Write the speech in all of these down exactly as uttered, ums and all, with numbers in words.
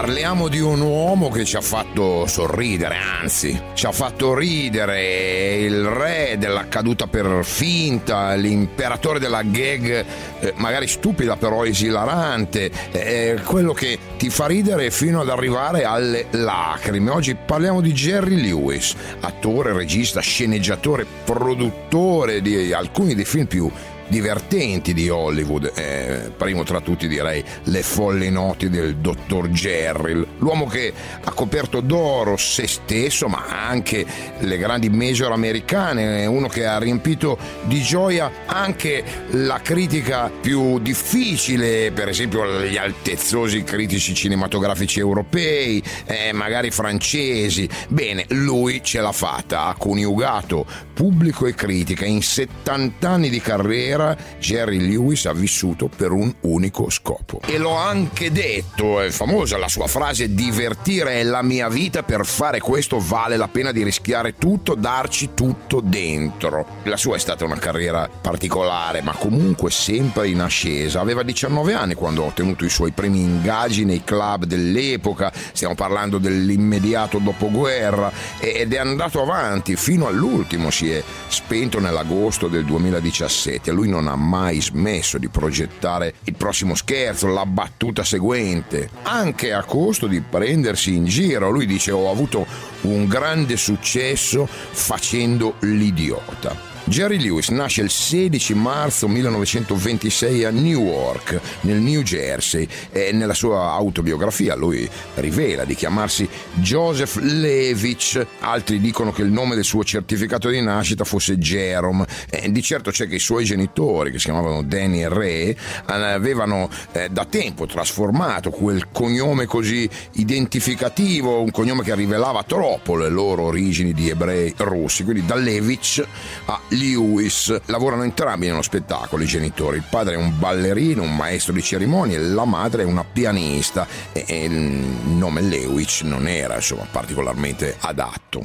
Parliamo di un uomo che ci ha fatto sorridere, anzi, ci ha fatto ridere, il re della caduta per finta, l'imperatore della gag, eh, magari stupida però esilarante, eh, quello che ti fa ridere fino ad arrivare alle lacrime. Oggi parliamo di Jerry Lewis, attore, regista, sceneggiatore, produttore di alcuni dei film più divertenti di Hollywood, eh, primo tra tutti direi Le folle noti del dottor Jerry, l'uomo che ha coperto d'oro se stesso ma anche le grandi major americane, uno che ha riempito di gioia anche la critica più difficile, per esempio gli altezzosi critici cinematografici europei, eh, magari francesi. Bene, lui ce l'ha fatta, ha coniugato pubblico e critica. In settanta anni di carriera Jerry Lewis ha vissuto per un unico scopo. E l'ho anche detto, è famosa la sua frase: divertire è la mia vita, per fare questo vale la pena di rischiare tutto, darci tutto dentro. La sua è stata una carriera particolare, ma comunque sempre in ascesa. Aveva diciannove anni quando ha ottenuto i suoi primi ingaggi nei club dell'epoca, stiamo parlando dell'immediato dopoguerra, ed è andato avanti fino all'ultimo. Si è spento nell'agosto del duemiladiciassette. Lui non ha mai smesso di progettare il prossimo scherzo, la battuta seguente, anche a costo di prendersi in giro. Lui dice: ho avuto un grande successo facendo l'idiota. Jerry Lewis nasce il sedici marzo millenovecentoventisei a Newark, nel New Jersey, e nella sua autobiografia lui rivela di chiamarsi Joseph Levitch. Altri dicono che il nome del suo certificato di nascita fosse Jerome. E di certo c'è che i suoi genitori, che si chiamavano Danny e Ray, avevano eh, da tempo trasformato quel cognome così identificativo, un cognome che rivelava troppo le loro origini di ebrei russi, quindi da Levitch a Lewis. Lavorano entrambi nello spettacolo i genitori. Il padre è un ballerino, un maestro di cerimonie, la madre è una pianista, e, e il nome Lewis non era insomma particolarmente adatto.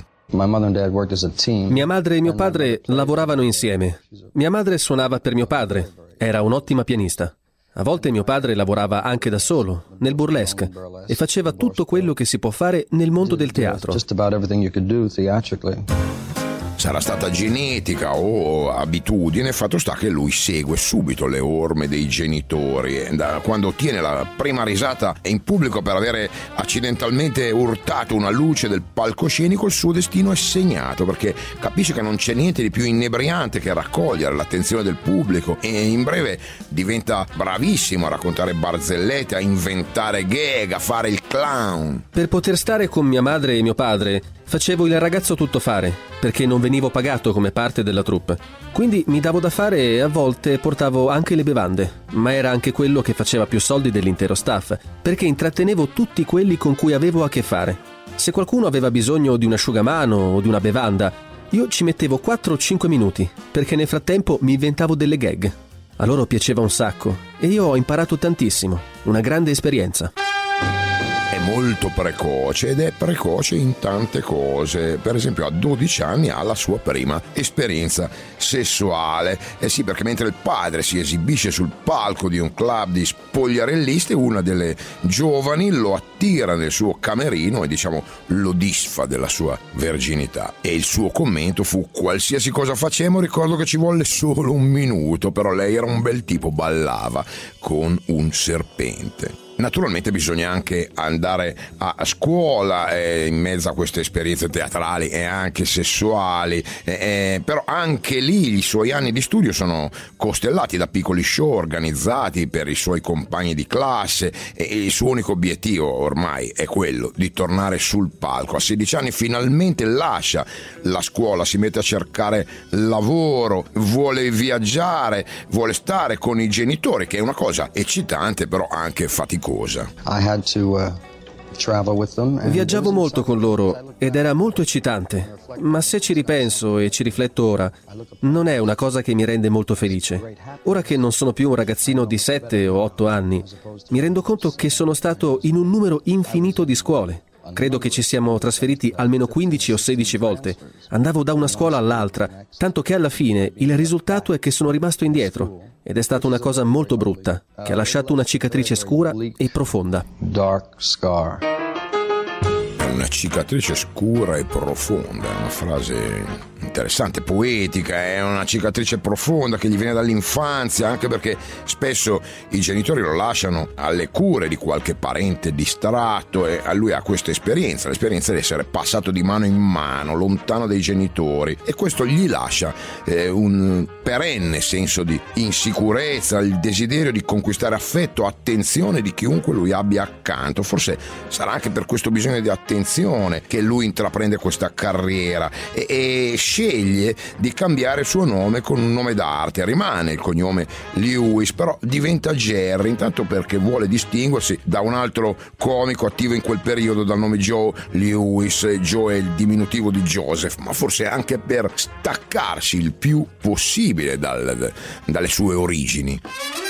Mia madre e mio padre lavoravano insieme. Mia madre suonava per mio padre, era un'ottima pianista. A volte mio padre lavorava anche da solo, nel burlesque, e faceva tutto quello che si può fare nel mondo del teatro. Sarà stata genetica o abitudine, fatto sta che lui segue subito le orme dei genitori. Quando ottiene la prima risata in pubblico per avere accidentalmente urtato una luce del palcoscenico, il suo destino è segnato, perché capisce che non c'è niente di più inebriante che raccogliere l'attenzione del pubblico, e in breve diventa bravissimo a raccontare barzellette, a inventare gag, a fare il clown. Per poter stare con mia madre e mio padre facevo il ragazzo tuttofare, perché non venivo pagato come parte della troupe. Quindi mi davo da fare e a volte portavo anche le bevande, ma era anche quello che faceva più soldi dell'intero staff, perché intrattenevo tutti quelli con cui avevo a che fare. Se qualcuno aveva bisogno di un asciugamano o di una bevanda, io ci mettevo quattro o cinque minuti, perché nel frattempo mi inventavo delle gag. A loro piaceva un sacco e io ho imparato tantissimo, una grande esperienza. È molto precoce, ed è precoce in tante cose. Per esempio a dodici anni ha la sua prima esperienza sessuale. Eh sì, perché mentre il padre si esibisce sul palco di un club di spogliarelliste, una delle giovani lo attira nel suo camerino e diciamo lo disfa della sua verginità. E il suo commento fu: qualsiasi cosa facemmo ricordo che ci volle solo un minuto, però lei era un bel tipo, ballava con un serpente. Naturalmente bisogna anche andare a scuola eh, in mezzo a queste esperienze teatrali e anche sessuali, eh, però anche lì i suoi anni di studio sono costellati da piccoli show organizzati per i suoi compagni di classe, e il suo unico obiettivo ormai è quello di tornare sul palco. A sedici anni finalmente lascia la scuola, si mette a cercare lavoro, vuole viaggiare, vuole stare con i genitori, che è una cosa eccitante però anche faticosa. Viaggiavo molto con loro ed era molto eccitante, ma se ci ripenso e ci rifletto ora, non è una cosa che mi rende molto felice. Ora che non sono più un ragazzino di sette o otto anni, mi rendo conto che sono stato in un numero infinito di scuole. Credo che ci siamo trasferiti almeno quindici o sedici volte. Andavo da una scuola all'altra, tanto che alla fine il risultato è che sono rimasto indietro. Ed è stata una cosa molto brutta, che ha lasciato una cicatrice scura e profonda. Dark scar. Una cicatrice scura e profonda, è una frase interessante, poetica, è una cicatrice profonda che gli viene dall'infanzia, anche perché spesso i genitori lo lasciano alle cure di qualche parente distratto e a lui ha questa esperienza, l'esperienza di essere passato di mano in mano, lontano dai genitori, e questo gli lascia eh, un perenne senso di insicurezza, il desiderio di conquistare affetto, attenzione di chiunque lui abbia accanto. Forse sarà anche per questo bisogno di attenzione che lui intraprende questa carriera e, e sceglie di cambiare il suo nome con un nome d'arte. Rimane il cognome Lewis, però diventa Jerry, intanto perché vuole distinguersi da un altro comico attivo in quel periodo dal nome Joe Lewis. Joe è il diminutivo di Joseph, ma forse anche per staccarsi il più possibile dal, dalle sue origini.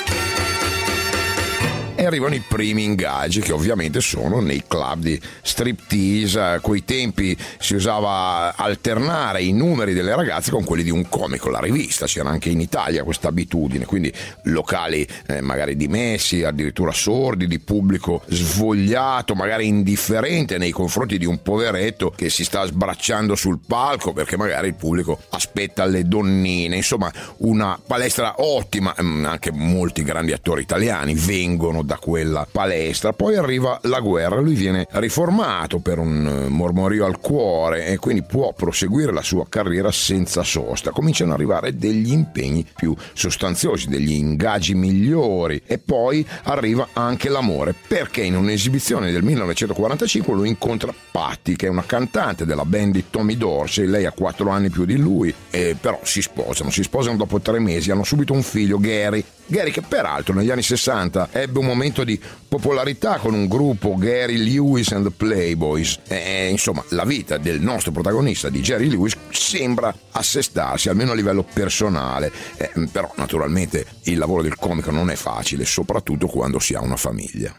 E arrivano i primi ingaggi, che ovviamente sono nei club di striptease. A quei tempi si usava alternare i numeri delle ragazze con quelli di un comico, la rivista. C'era anche in Italia questa abitudine, quindi locali eh, magari dimessi, addirittura sordi, di pubblico svogliato, magari indifferente nei confronti di un poveretto che si sta sbracciando sul palco perché magari il pubblico aspetta le donnine. Insomma, una palestra ottima. Anche molti grandi attori italiani vengono da quella palestra. Poi arriva la guerra, lui viene riformato per un mormorio al cuore e quindi può proseguire la sua carriera senza sosta. Cominciano ad arrivare degli impegni più sostanziosi, degli ingaggi migliori, e poi arriva anche l'amore, perché in un'esibizione del millenovecentoquarantacinque lui incontra Patti, che è una cantante della band di Tommy Dorsey. Lei ha quattro anni più di lui, e però si sposano si sposano dopo tre mesi, hanno subito un figlio, Gary Gary che peraltro negli anni sessanta ebbe un momento di popolarità con un gruppo, Gary Lewis and the Playboys. E, insomma, la vita del nostro protagonista, di Jerry Lewis, sembra assestarsi, almeno a livello personale. Eh, però naturalmente il lavoro del comico non è facile, soprattutto quando si ha una famiglia.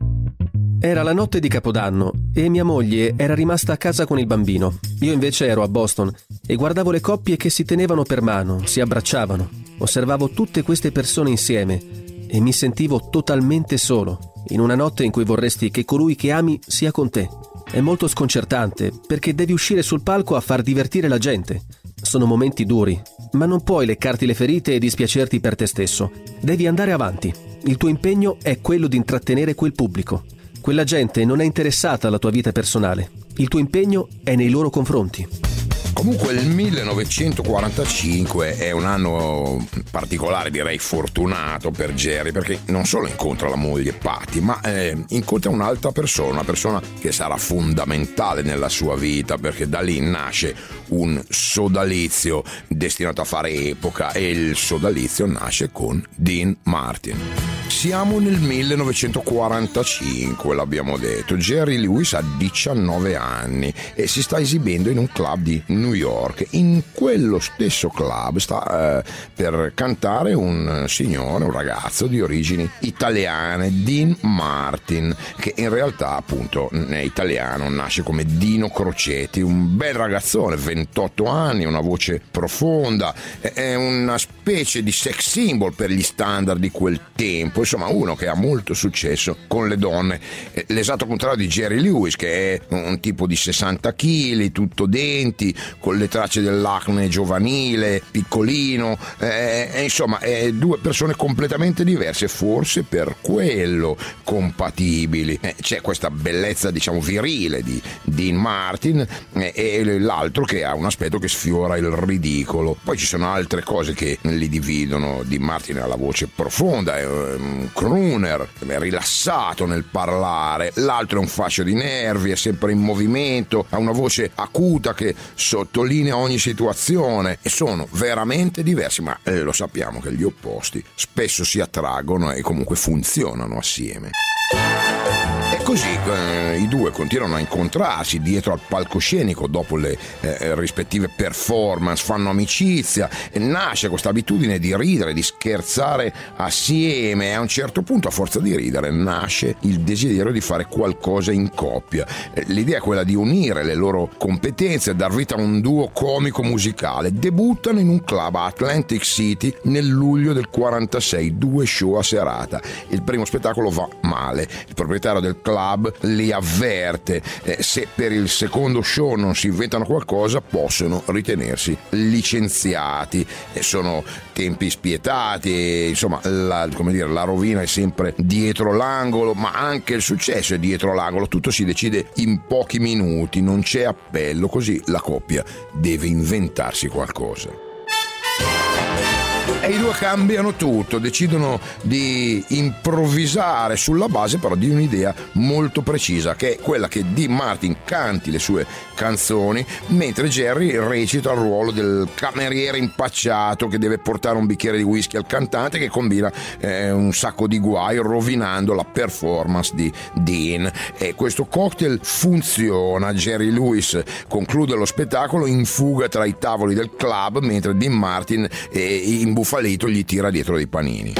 Era la notte di Capodanno e mia moglie era rimasta a casa con il bambino. Io invece ero a Boston e guardavo le coppie che si tenevano per mano, si abbracciavano. Osservavo tutte queste persone insieme e mi sentivo totalmente solo, in una notte in cui vorresti che colui che ami sia con te. È molto sconcertante perché devi uscire sul palco a far divertire la gente. Sono momenti duri, ma non puoi leccarti le ferite e dispiacerti per te stesso. Devi andare avanti. Il tuo impegno è quello di intrattenere quel pubblico. Quella gente non è interessata alla tua vita personale. Il tuo impegno è nei loro confronti. Comunque il millenovecentoquarantacinque è un anno particolare, direi fortunato per Jerry, perché non solo incontra la moglie Patti, ma eh, incontra un'altra persona, una persona che sarà fondamentale nella sua vita, perché da lì nasce un sodalizio destinato a fare epoca, e il sodalizio nasce con Dean Martin. Siamo nel millenovecentoquarantacinque, l'abbiamo detto. Jerry Lewis ha diciannove anni e si sta esibendo in un club di New York. In quello stesso club sta eh, per cantare un signore, un ragazzo di origini italiane, Dean Martin, che in realtà appunto è italiano, nasce come Dino Crocetti, un bel ragazzone, ventotto anni, una voce profonda, è una specie di sex symbol per gli standard di quel tempo. Insomma, uno che ha molto successo con le donne, l'esatto contrario di Jerry Lewis, che è un tipo di sessanta chili, tutto denti, con le tracce dell'acne giovanile, piccolino, eh, insomma, eh, due persone completamente diverse, forse per quello compatibili. Eh, c'è questa bellezza, diciamo, virile di Dean Martin eh, e l'altro che ha un aspetto che sfiora il ridicolo. Poi ci sono altre cose che li dividono. Dean Martin ha la voce profonda, è un crooner, è rilassato nel parlare, l'altro è un fascio di nervi, è sempre in movimento, ha una voce acuta che sottolinea ogni situazione, e sono veramente diversi, ma eh, lo sappiamo che gli opposti spesso si attraggono e comunque funzionano assieme. E così eh, i due continuano a incontrarsi dietro al palcoscenico dopo le eh, rispettive performance, fanno amicizia e nasce questa abitudine di ridere, di scherzare assieme, e a un certo punto, a forza di ridere, nasce il desiderio di fare qualcosa in coppia. Eh, l'idea è quella di unire le loro competenze e dar vita a un duo comico musicale. Debuttano in un club a Atlantic City nel luglio del quarantasei, due show a serata. Il primo spettacolo va male, il proprietario del club li avverte, eh, se per il secondo show non si inventano qualcosa possono ritenersi licenziati. Eh, sono tempi spietati e, insomma, la, come dire, la rovina è sempre dietro l'angolo, ma anche il successo è dietro l'angolo. Tutto si decide in pochi minuti, non c'è appello, così la coppia deve inventarsi qualcosa. E i due cambiano tutto, decidono di improvvisare sulla base però di un'idea molto precisa, che è quella che Dean Martin canti le sue canzoni mentre Jerry recita il ruolo del cameriere impacciato che deve portare un bicchiere di whisky al cantante, che combina eh, un sacco di guai rovinando la performance di Dean. E questo cocktail funziona. Jerry Lewis conclude lo spettacolo in fuga tra i tavoli del club mentre Dean Martin eh, imbuffa gli tira dietro dei panini.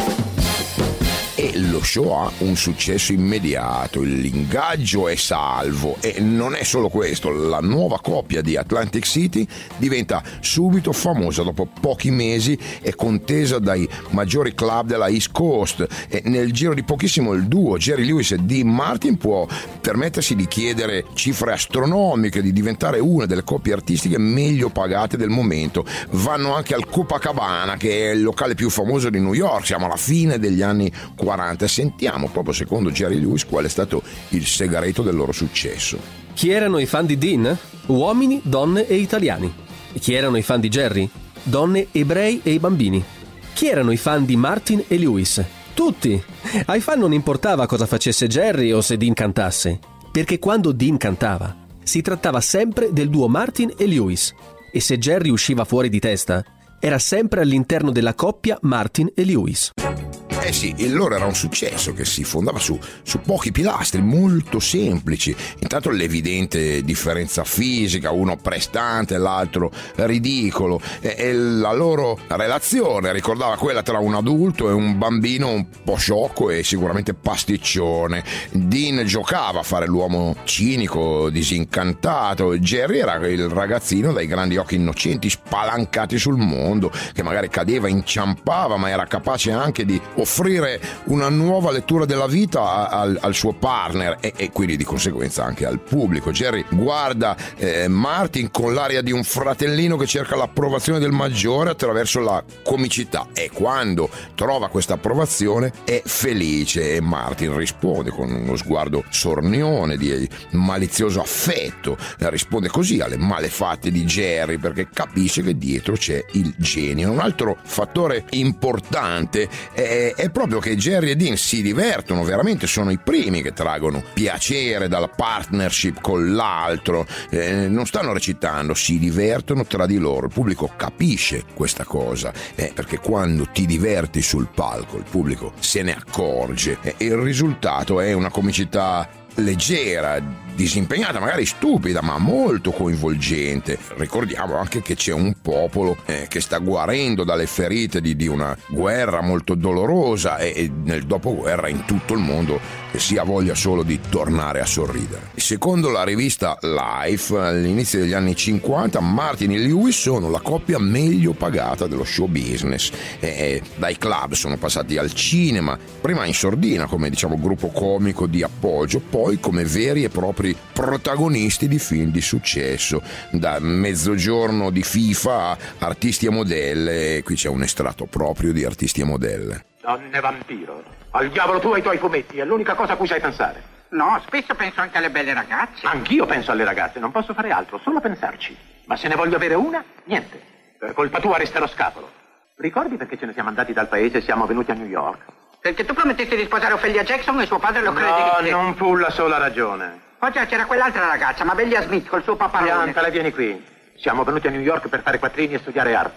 E lo show ha un successo immediato, l'ingaggio è salvo. E non è solo questo, la nuova coppia di Atlantic City diventa subito famosa. Dopo pochi mesi è contesa dai maggiori club della East Coast e nel giro di pochissimo il duo Jerry Lewis e Dean Martin può permettersi di chiedere cifre astronomiche, di diventare una delle coppie artistiche meglio pagate del momento. Vanno anche al Copacabana, che è il locale più famoso di New York. Siamo alla fine degli anni quaranta. Sentiamo proprio secondo Jerry Lewis qual è stato il segreto del loro successo. Chi erano i fan di Dean? Uomini, donne e italiani. Chi erano i fan di Jerry? Donne, ebrei e i bambini. Chi erano i fan di Martin e Lewis? Tutti! Ai fan non importava cosa facesse Jerry o se Dean cantasse, perché quando Dean cantava si trattava sempre del duo Martin e Lewis, e se Jerry usciva fuori di testa era sempre all'interno della coppia Martin e Lewis. Eh sì, il loro era un successo che si fondava su, su pochi pilastri molto semplici. Intanto l'evidente differenza fisica, uno prestante, l'altro ridicolo, e, e la loro relazione ricordava quella tra un adulto e un bambino un po' sciocco e sicuramente pasticcione. Dean giocava a fare l'uomo cinico, disincantato. Jerry era il ragazzino dai grandi occhi innocenti, spalancati sul mondo, che magari cadeva, inciampava, ma era capace anche di offrire una nuova lettura della vita al, al suo partner e, e quindi di conseguenza anche al pubblico. Jerry guarda eh, Martin con l'aria di un fratellino che cerca l'approvazione del maggiore attraverso la comicità, e quando trova questa approvazione è felice, e Martin risponde con uno sguardo sornione di malizioso affetto. Risponde così alle malefatte di Jerry perché capisce che dietro c'è il genio. Un altro fattore importante è è proprio che Jerry e Dean si divertono veramente, sono i primi che traggono piacere dalla partnership con l'altro, eh, non stanno recitando, si divertono tra di loro. Il pubblico capisce questa cosa, eh, perché quando ti diverti sul palco il pubblico se ne accorge, e il risultato è una comicità leggera, disimpegnata, magari stupida, ma molto coinvolgente. Ricordiamo anche che c'è un popolo eh, che sta guarendo dalle ferite di, di una guerra molto dolorosa, e, e nel dopoguerra in tutto il mondo si ha voglia solo di tornare a sorridere. Secondo la rivista Life, all'inizio degli anni cinquanta, Martin e Lewis sono la coppia meglio pagata dello show business. E dai club sono passati al cinema, prima in sordina come diciamo gruppo comico di appoggio, poi come veri e propri protagonisti di film di successo, da Mezzogiorno di FIFA a Artisti e modelle. Qui c'è un estratto proprio di Artisti e modelle. Donne vampiro, al diavolo tu e i tuoi fumetti, è l'unica cosa a cui sai pensare. No, spesso penso anche alle belle ragazze. Anch'io penso alle ragazze, non posso fare altro, solo pensarci. Ma se ne voglio avere una, niente. Per colpa tua resterò scapolo. Ricordi perché ce ne siamo andati dal paese e siamo venuti a New York? Perché tu promettesti di sposare Ophelia Jackson e suo padre lo crede. No, non fu la sola ragione. Oh già, c'era quell'altra ragazza, Mabelia Smith, col suo paparone. Bianca, lei vieni qui. Siamo venuti a New York per fare quattrini e studiare arte.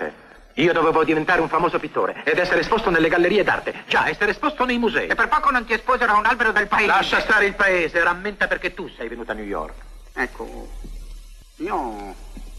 Io dovevo diventare un famoso pittore ed essere esposto nelle gallerie d'arte. Già, essere esposto nei musei. E per poco non ti esposero a un albero del paese. Lascia stare il paese, rammenta perché tu sei venuta a New York. Ecco, io...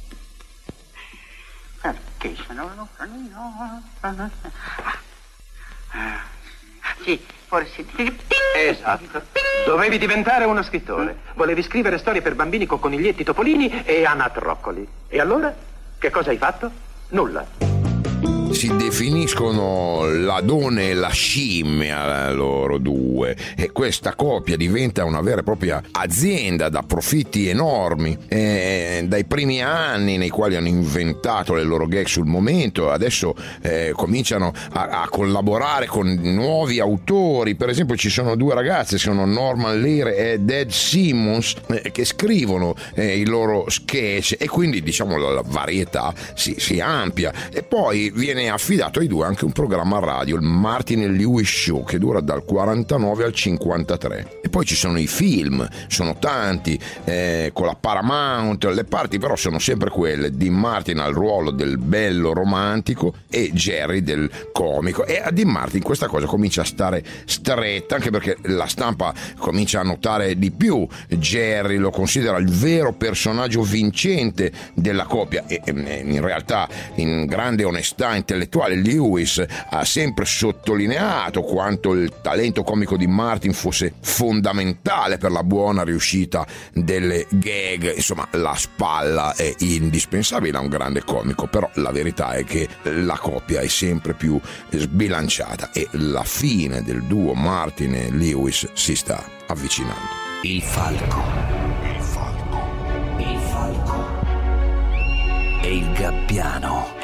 Perché sono venuta a New York? Ah, sì, forse... Esatto. Dovevi diventare uno scrittore. Volevi scrivere storie per bambini con coniglietti, topolini e anatroccoli. E allora? Che cosa hai fatto? Nulla. Si definiscono l'Adone e la scimmia loro due, e questa coppia diventa una vera e propria azienda da profitti enormi. E dai primi anni nei quali hanno inventato le loro gag sul momento, adesso eh, cominciano a, a collaborare con nuovi autori. Per esempio ci sono due ragazze, sono Norman Lear e Deb Simmons, eh, che scrivono eh, i loro sketch, e quindi diciamo la, la varietà si, si amplia. E poi viene affidato ai due anche un programma radio, il Martin e Lewis Show, che dura dal quarantanove al cinquantatré. E poi ci sono i film, sono tanti, eh, con la Paramount. Le parti però sono sempre quelle: Dean Martin al ruolo del bello romantico e Jerry del comico. E a Dean Martin questa cosa comincia a stare stretta, anche perché la stampa comincia a notare di più. Jerry lo considera il vero personaggio vincente della coppia, e in realtà, in grande onestà intellettuale, Lewis ha sempre sottolineato quanto il talento comico di Martin fosse fondamentale per la buona riuscita delle gag. Insomma, la spalla è indispensabile a un grande comico, però la verità è che la coppia è sempre più sbilanciata e la fine del duo Martin e Lewis si sta avvicinando. Il falco, il falco, il falco e il gabbiano.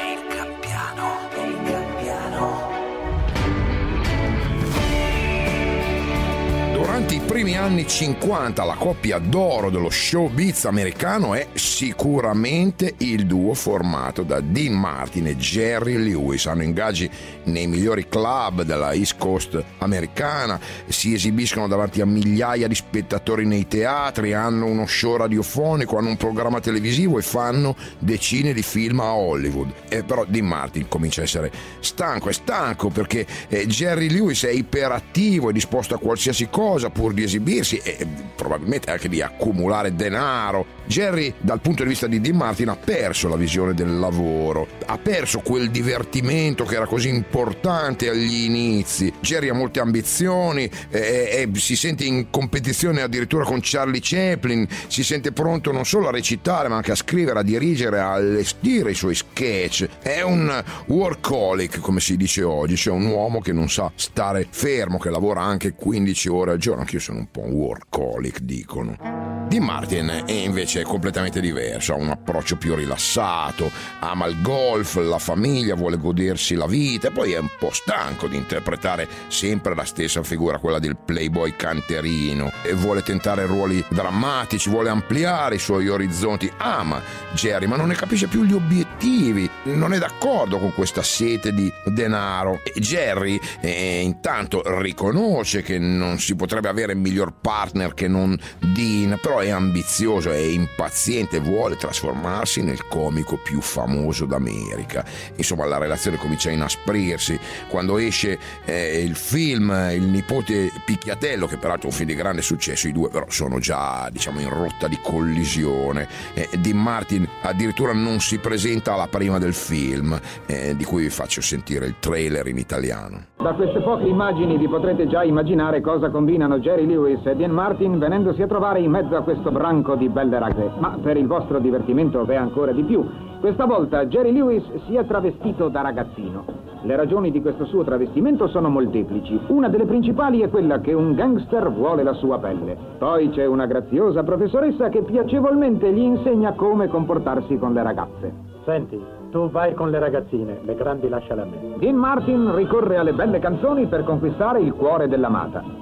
Durante i primi anni cinquanta la coppia d'oro dello showbiz americano è sicuramente il duo formato da Dean Martin e Jerry Lewis. Hanno ingaggi nei migliori club della East Coast americana, si esibiscono davanti a migliaia di spettatori nei teatri, hanno uno show radiofonico, hanno un programma televisivo e fanno decine di film a Hollywood. E però Dean Martin comincia a essere stanco, è stanco perché eh, Jerry Lewis è iperattivo, è disposto a qualsiasi cosa pur di esibirsi e probabilmente anche di accumulare denaro. Jerry, dal punto di vista di Dean Martin, ha perso la visione del lavoro, ha perso quel divertimento che era così importante agli inizi. Jerry ha molte ambizioni e, e si sente in competizione addirittura con Charlie Chaplin, si sente pronto non solo a recitare ma anche a scrivere, a dirigere, a allestire i suoi sketch. È un workaholic, come si dice oggi, cioè un uomo che non sa stare fermo, che lavora anche quindici ore al giorno. Anch'io sono un po' un workaholic, dicono. Dean Martin è invece completamente diverso, ha un approccio più rilassato, ama il golf, la famiglia, vuole godersi la vita, e poi è un po' stanco di interpretare sempre la stessa figura, quella del playboy canterino, e vuole tentare ruoli drammatici, vuole ampliare i suoi orizzonti. Ama Jerry, ma non ne capisce più gli obiettivi, non è d'accordo con questa sete di denaro. E Jerry eh, intanto riconosce che non si potrebbe avere miglior partner che non Dean, però è ambizioso, è impaziente, vuole trasformarsi nel comico più famoso d'America. Insomma, la relazione comincia a inasprirsi quando esce eh, il film Il nipote picchiatello, che peraltro è un film di grande successo. I due però sono già, diciamo, in rotta di collisione. eh, Dean Martin addirittura non si presenta alla prima del film, eh, di cui vi faccio sentire il trailer in italiano. Da queste poche immagini vi potrete già immaginare cosa combinano Jerry Lewis e Dean Martin venendosi a trovare in mezzo a questo branco di belle ragazze. Ma per il vostro divertimento v'è ancora di più. Questa volta Jerry Lewis si è travestito da ragazzino. Le ragioni di questo suo travestimento sono molteplici. Una delle principali è quella che un gangster vuole la sua pelle. Poi c'è una graziosa professoressa che piacevolmente gli insegna come comportarsi con le ragazze. Senti, tu vai con le ragazzine, le grandi lasciale a me. Dean Martin ricorre alle belle canzoni per conquistare il cuore dell'amata.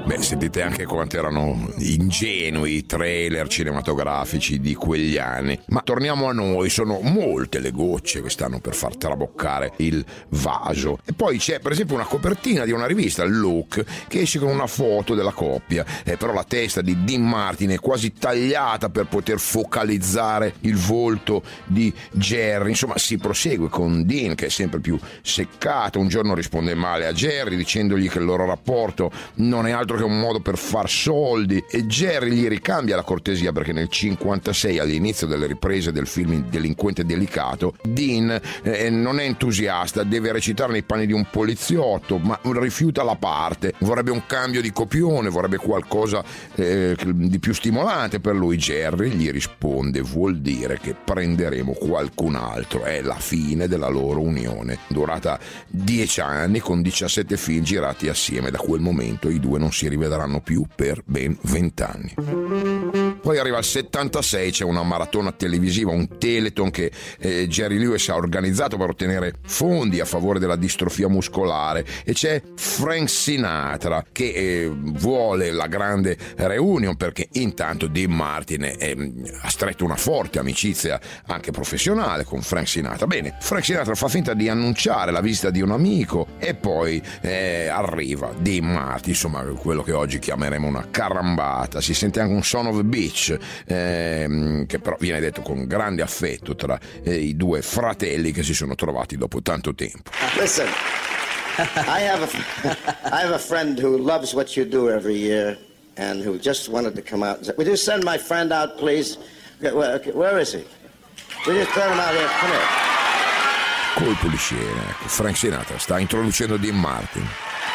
Beh, sentite anche quanto erano ingenui i trailer cinematografici di quegli anni. Ma torniamo a noi, sono molte le gocce che stanno per far traboccare il vaso. E poi c'è per esempio una copertina di una rivista, Look, che esce con una foto della coppia, eh, però la testa di Dean Martin è quasi tagliata per poter focalizzare il volto di Jerry. Insomma, si prosegue con Dean, che è sempre più seccato. Un giorno risponde male a Jerry dicendogli che il loro rapporto non è altro che un modo per far soldi, e Jerry gli ricambia la cortesia perché nel cinquantasei, all'inizio delle riprese del film Delinquente delicato, Dean eh, non è entusiasta, deve recitare nei panni di un poliziotto, ma rifiuta la parte, vorrebbe un cambio di copione, vorrebbe qualcosa eh, di più stimolante per lui. Jerry gli risponde: vuol dire che prenderemo qualcun altro. È la fine della loro unione, durata dieci anni con diciassette film girati assieme. Da quel momento i due non si rivedranno più per ben vent'anni. Poi arriva il settantasei, c'è una maratona televisiva, un Teleton che eh, Jerry Lewis ha organizzato per ottenere fondi a favore della distrofia muscolare, e c'è Frank Sinatra che eh, vuole la grande reunion perché intanto Dean Martin è, è, ha stretto una forte amicizia anche professionale con Frank Sinatra. Bene, Frank Sinatra fa finta di annunciare la visita di un amico e poi eh, arriva Dean Martin, insomma quello che oggi chiameremo una carambata. Si sente anche un Son of a Bitch, ehm, che però viene detto con grande affetto tra eh, i due fratelli che si sono trovati dopo tanto tempo. Listen, I have a, I have a friend who loves what you do every year and who just wanted to come out. Would you send my friend out, please? Where, where is he? Would you turn him out here? Come here. Colpo di scena, ecco, Frank Sinatra sta introducendo Dean Martin.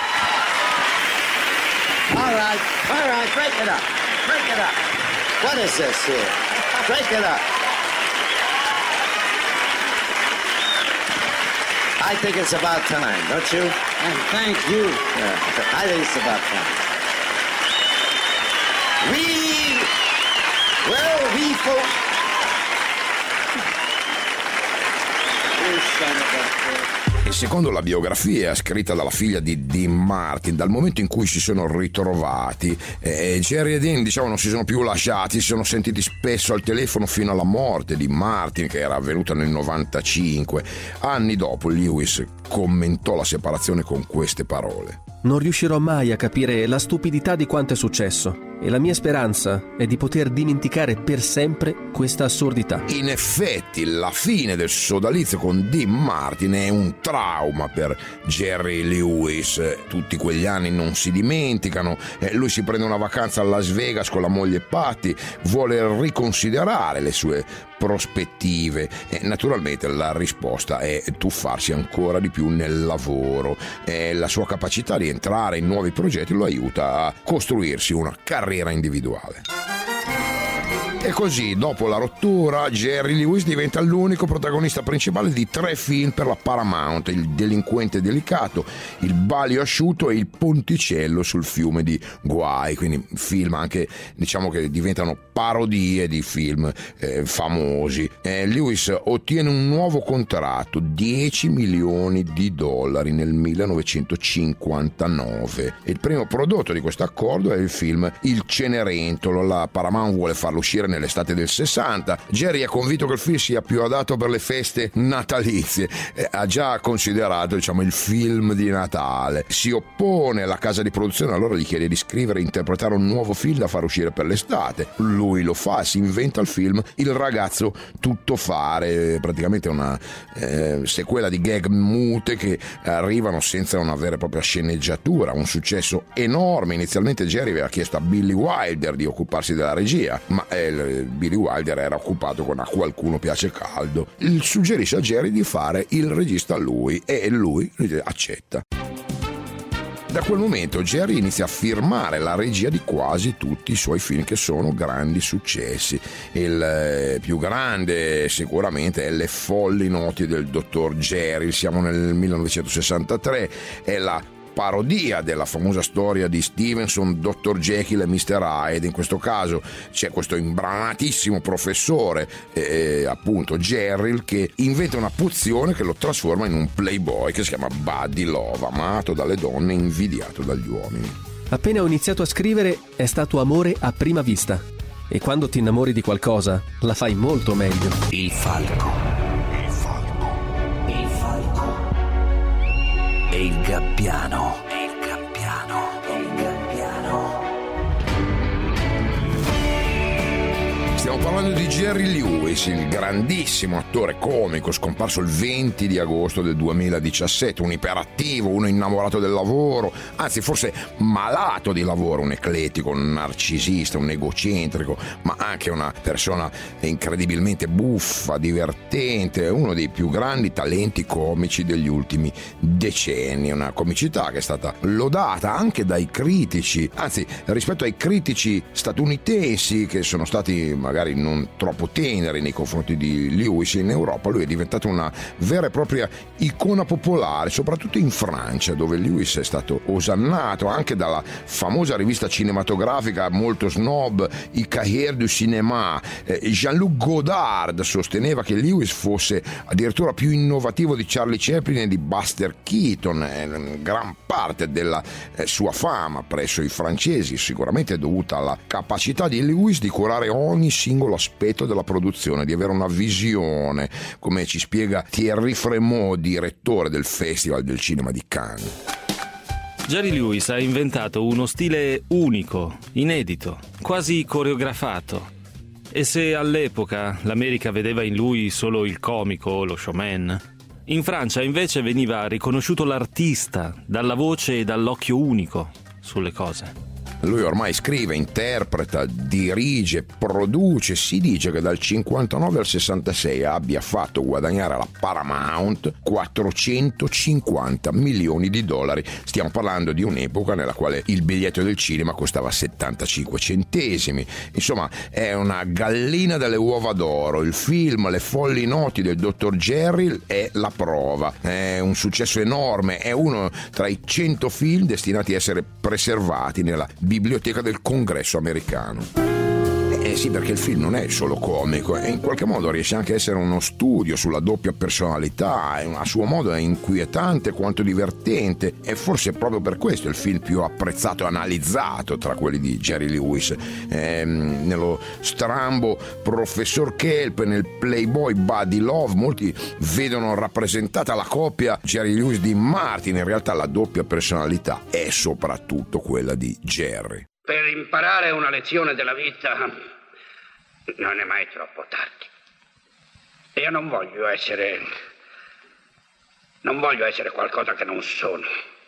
All right, all right, break it up, break it up. What is this here? Break it up. I think it's about time, don't you? And thank you. Yeah, I think it's about time. We, well, we folks. You son of a... E secondo la biografia scritta dalla figlia di Dean Martin, dal momento in cui si sono ritrovati, eh, Jerry e Dean, diciamo, non si sono più lasciati, si sono sentiti spesso al telefono fino alla morte di Martin, che era avvenuta nel novantacinque. Anni dopo Lewis commentò la separazione con queste parole: non riuscirò mai a capire la stupidità di quanto è successo, e la mia speranza è di poter dimenticare per sempre questa assurdità. In effetti la fine del sodalizio con Dean Martin è un trauma per Jerry Lewis. Tutti quegli anni non si dimenticano. Lui si prende una vacanza a Las Vegas con la moglie Patty, vuole riconsiderare le sue prospettive e naturalmente la risposta è tuffarsi ancora di più nel lavoro. E la sua capacità di entrare in nuovi progetti lo aiuta a costruirsi una carriera individuale. E così, dopo la rottura, Jerry Lewis diventa l'unico protagonista principale di tre film per la Paramount: Il Delinquente delicato, Il Balio asciutto e Il Ponticello sul fiume di Guai. Quindi film anche, diciamo, che diventano parodie di film eh, famosi. Eh, Lewis ottiene un nuovo contratto, dieci milioni di dollari nel millenovecentocinquantanove. Il primo prodotto di questo accordo è il film Il Cenerentolo. La Paramount vuole farlo uscire nell'estate del sessanta. Jerry è convinto che il film sia più adatto per le feste natalizie, eh, ha già considerato, diciamo, il film di Natale. Si oppone alla casa di produzione, allora gli chiede di scrivere e interpretare un nuovo film da far uscire per l'estate. Lui lo fa, si inventa il film Il ragazzo tuttofare, praticamente una eh, sequela di gag mute che arrivano senza una vera e propria sceneggiatura. Un successo enorme. Inizialmente Jerry aveva chiesto a Billy Wilder di occuparsi della regia, ma eh, Billy Wilder era occupato con A qualcuno piace caldo. Il suggerisce a Jerry di fare il regista a lui e lui accetta. Da quel momento Jerry inizia a firmare la regia di quasi tutti i suoi film, che sono grandi successi. Il eh, più grande sicuramente è Le folli noti del dottor Jerry, siamo nel millenovecentosessantatré, è la parodia della famosa storia di Stevenson, dottor Jekyll e mister Hyde. In questo caso c'è questo imbranatissimo professore, eh, appunto Jerry, che inventa una pozione che lo trasforma in un playboy che si chiama Buddy Love, amato dalle donne e invidiato dagli uomini. Appena ho iniziato a scrivere è stato amore a prima vista. E quando ti innamori di qualcosa, la fai molto meglio. Il falco. Il falco. Il falco. E il gabbiano. E il gabbiano. E il gabbiano. Stiamo parlando di Jerry Lewis, il grandissimo attore comico scomparso il venti di agosto del duemiladiciassette, un iperattivo, uno innamorato del lavoro, anzi forse malato di lavoro, un eclettico, un narcisista, un egocentrico, ma anche una persona incredibilmente buffa, divertente, uno dei più grandi talenti comici degli ultimi decenni, una comicità che è stata lodata anche dai critici, anzi rispetto ai critici statunitensi che sono stati magari non troppo teneri nei confronti di Lewis. In Europa lui è diventato una vera e propria icona popolare, soprattutto in Francia, dove Lewis è stato osannato anche dalla famosa rivista cinematografica molto snob, i Cahiers du Cinéma. eh, Jean-Luc Godard sosteneva che Lewis fosse addirittura più innovativo di Charlie Chaplin e di Buster Keaton. eh, gran parte della eh, sua fama presso i francesi sicuramente è dovuta alla capacità di Lewis di curare ogni singolo aspetto della produzione, di avere una visione, come ci spiega Thierry Frémaux, direttore del Festival del Cinema di Cannes. Jerry Lewis ha inventato uno stile unico, inedito, quasi coreografato. E se all'epoca l'America vedeva in lui solo il comico, lo showman, in Francia invece veniva riconosciuto l'artista dalla voce e dall'occhio unico sulle cose. Lui ormai scrive, interpreta, dirige, produce. Si dice che dal cinquantanove al sessantasei abbia fatto guadagnare alla Paramount quattrocentocinquanta milioni di dollari. Stiamo parlando di un'epoca nella quale il biglietto del cinema costava settantacinque centesimi. Insomma, è una gallina dalle uova d'oro. Il film Le folli noti del dottor Jerry è la prova. È un successo enorme, è uno tra i cento film destinati a essere preservati nella biblioteca del Congresso americano. Eh sì, perché il film non è solo comico e in qualche modo riesce anche a essere uno studio sulla doppia personalità, a suo modo è inquietante quanto divertente e forse proprio per questo è il film più apprezzato e analizzato tra quelli di Jerry Lewis. Eh, nello strambo Professor Kelp, nel Playboy Buddy Love, molti vedono rappresentata la coppia Jerry Lewis di Martin, in realtà la doppia personalità è soprattutto quella di Jerry. Per imparare una lezione della vita non è mai troppo tardi. Io non voglio essere... non voglio essere qualcosa che non sono.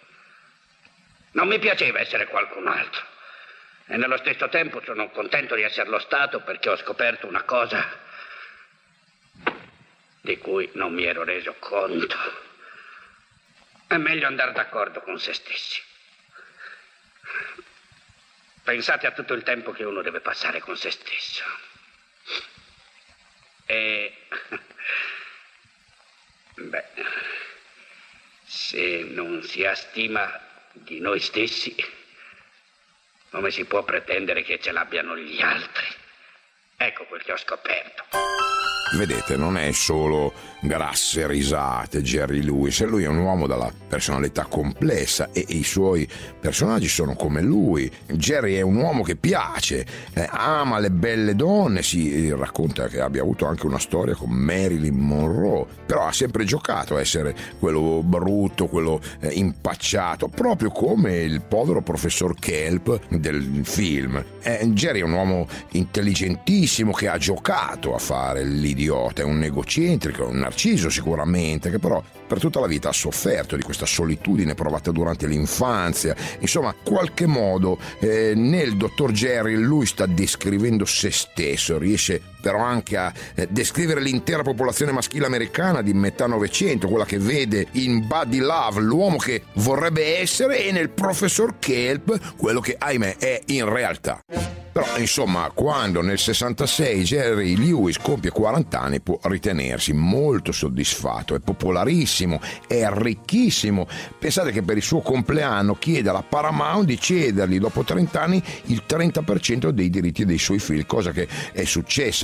Non mi piaceva essere qualcun altro. E nello stesso tempo sono contento di esserlo stato perché ho scoperto una cosa di cui non mi ero reso conto. È meglio andare d'accordo con se stessi. Pensate a tutto il tempo che uno deve passare con se stesso. E... beh, se non si ha stima di noi stessi, come si può pretendere che ce l'abbiano gli altri? Ecco quel che ho scoperto. Vedete, non è solo grasse risate Jerry Lewis, lui è un uomo dalla personalità complessa e i suoi personaggi sono come lui. Jerry è un uomo che piace, eh, ama le belle donne, si racconta che abbia avuto anche una storia con Marilyn Monroe, però ha sempre giocato a essere quello brutto, quello eh, impacciato, proprio come il povero professor Kelp del film. Eh, Jerry è un uomo intelligentissimo che ha giocato a fare l'idiota, è un egocentrico, un narciso sicuramente, che però per tutta la vita ha sofferto di questa solitudine provata durante l'infanzia. Insomma, in qualche modo eh, nel dottor Jerry lui sta descrivendo se stesso, riesce però anche a eh, descrivere l'intera popolazione maschile americana di metà Novecento, quella che vede in Buddy Love l'uomo che vorrebbe essere e nel professor Kelp quello che, ahimè, è in realtà. Però, insomma, quando nel sessantasei Jerry Lewis compie quaranta anni può ritenersi molto soddisfatto, è popolarissimo, è ricchissimo. Pensate che per il suo compleanno chiede alla Paramount di cedergli dopo trenta anni il trenta per cento dei diritti dei suoi film, cosa che è successa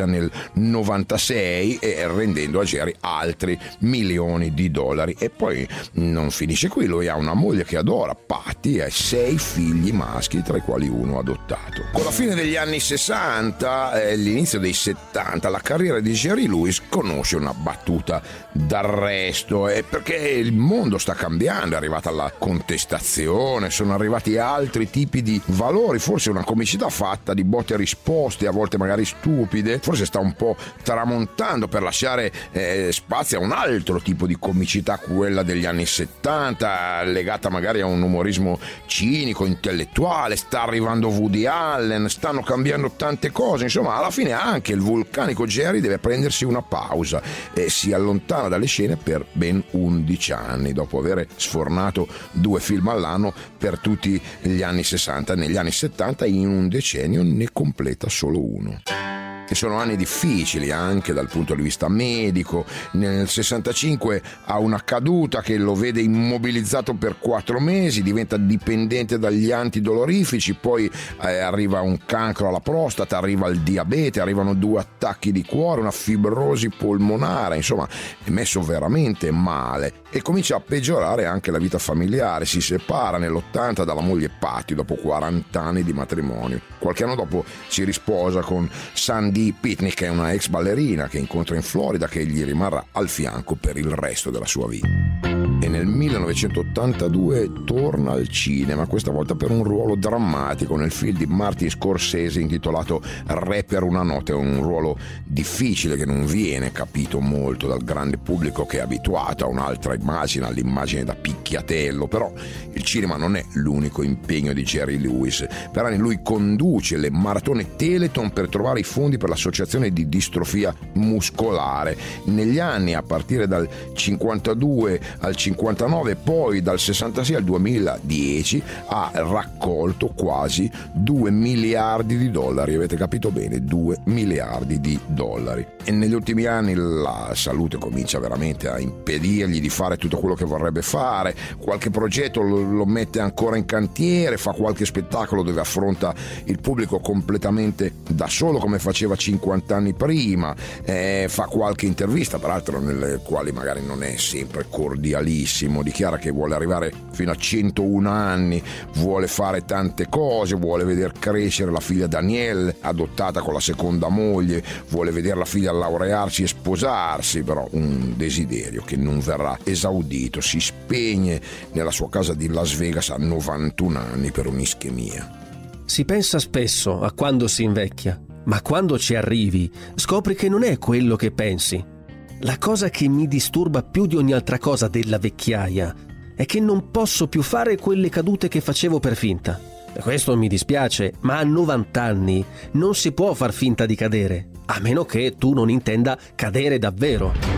uscita nel novantasei e rendendo a Jerry altri milioni di dollari. E poi non finisce qui, lui ha una moglie che adora, Patty, e sei figli maschi, tra i quali uno adottato. Con la fine degli anni sessanta e l'inizio dei settanta la carriera di Jerry Lewis conosce una battuta d'arresto, e perché il mondo sta cambiando, è arrivata la contestazione, sono arrivati altri tipi di valori, forse una comicità fatta di botte e risposte, a volte magari stupide, forse sta un po' tramontando per lasciare eh, spazio a un altro tipo di comicità, quella degli anni settanta, legata magari a un umorismo cinico, intellettuale. Sta arrivando Woody Allen, stanno cambiando tante cose, insomma alla fine anche il vulcanico Jerry deve prendersi una pausa e si allontana dalle scene per ben undici anni, dopo aver sfornato due film all'anno per tutti gli anni sessanta. Negli anni settanta, in un decennio, ne completa solo uno. Che sono anni difficili anche dal punto di vista medico. Nel sessantacinque ha una caduta che lo vede immobilizzato per quattro mesi, diventa dipendente dagli antidolorifici, poi eh, arriva un cancro alla prostata, arriva il diabete, arrivano due attacchi di cuore, una fibrosi polmonare, insomma è messo veramente male e comincia a peggiorare anche la vita familiare. Si separa nell'ottanta dalla moglie Patty dopo quaranta anni di matrimonio. Qualche anno dopo si risposa con Sandy Pitney, che è una ex ballerina che incontra in Florida, che gli rimarrà al fianco per il resto della sua vita. E nel millenovecentottantadue torna al cinema, questa volta per un ruolo drammatico nel film di Martin Scorsese intitolato Re per una notte. È un ruolo difficile che non viene capito molto dal grande pubblico che è abituato a un'altra immagine, all'immagine da picchiatello, però il cinema non è l'unico impegno di Jerry Lewis. Per anni lui conduce le maratone Telethon per trovare i fondi per l'associazione di distrofia muscolare. Negli anni, a partire dal cinquantadue al cinquantanove, poi dal sessantasei al duemiladieci, ha raccolto quasi due miliardi di dollari. Avete capito bene, due miliardi di dollari. E negli ultimi anni la salute comincia veramente a impedirgli di fare tutto quello che vorrebbe fare. Qualche progetto lo, lo mette ancora in cantiere, fa qualche spettacolo dove affronta il pubblico completamente da solo, come faceva cinquanta anni prima, eh, fa qualche intervista, peraltro nelle quali magari non è sempre cordialissimo, dichiara che vuole arrivare fino a centouno anni, vuole fare tante cose, vuole veder crescere la figlia Danielle, adottata con la seconda moglie, vuole vedere la figlia laurearsi e sposarsi, però un desiderio che non verrà esaudito. Si spegne nella sua casa di Las Vegas a novantuno anni per un'ischemia. Si pensa spesso a quando si invecchia, ma quando ci arrivi scopri che non è quello che pensi. La cosa che mi disturba più di ogni altra cosa della vecchiaia è che non posso più fare quelle cadute che facevo per finta. Questo mi dispiace, ma a novanta anni non si può far finta di cadere, a meno che tu non intenda cadere davvero.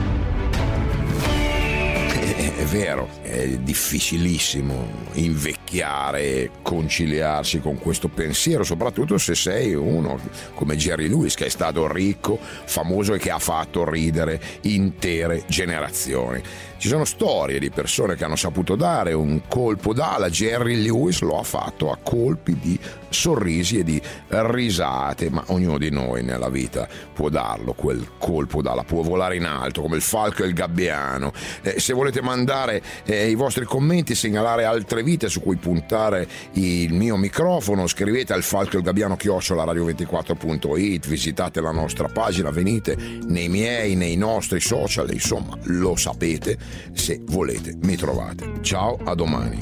È vero, è difficilissimo invecchiare e conciliarsi con questo pensiero, soprattutto se sei uno come Jerry Lewis, che è stato ricco, famoso e che ha fatto ridere intere generazioni. Ci sono storie di persone che hanno saputo dare un colpo d'ala. Jerry Lewis lo ha fatto a colpi di sorrisi e di risate, ma ognuno di noi nella vita può darlo quel colpo d'ala, può volare in alto come il falco e il gabbiano. Eh, se volete mandare eh, i vostri commenti, segnalare altre vite su cui puntare il mio microfono, scrivete al falco e il gabbiano chiocciola radio ventiquattro punto it, visitate la nostra pagina, venite nei miei, nei nostri social, insomma lo sapete. Se volete mi trovate. Ciao, a domani.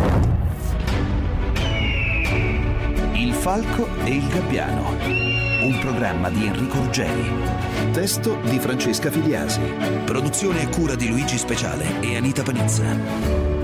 Il falco e il gabbiano, un programma di Enrico Ruggeri. Testo di Francesca Filiasi. Produzione a cura di Luigi Speciale e Anita Panizza.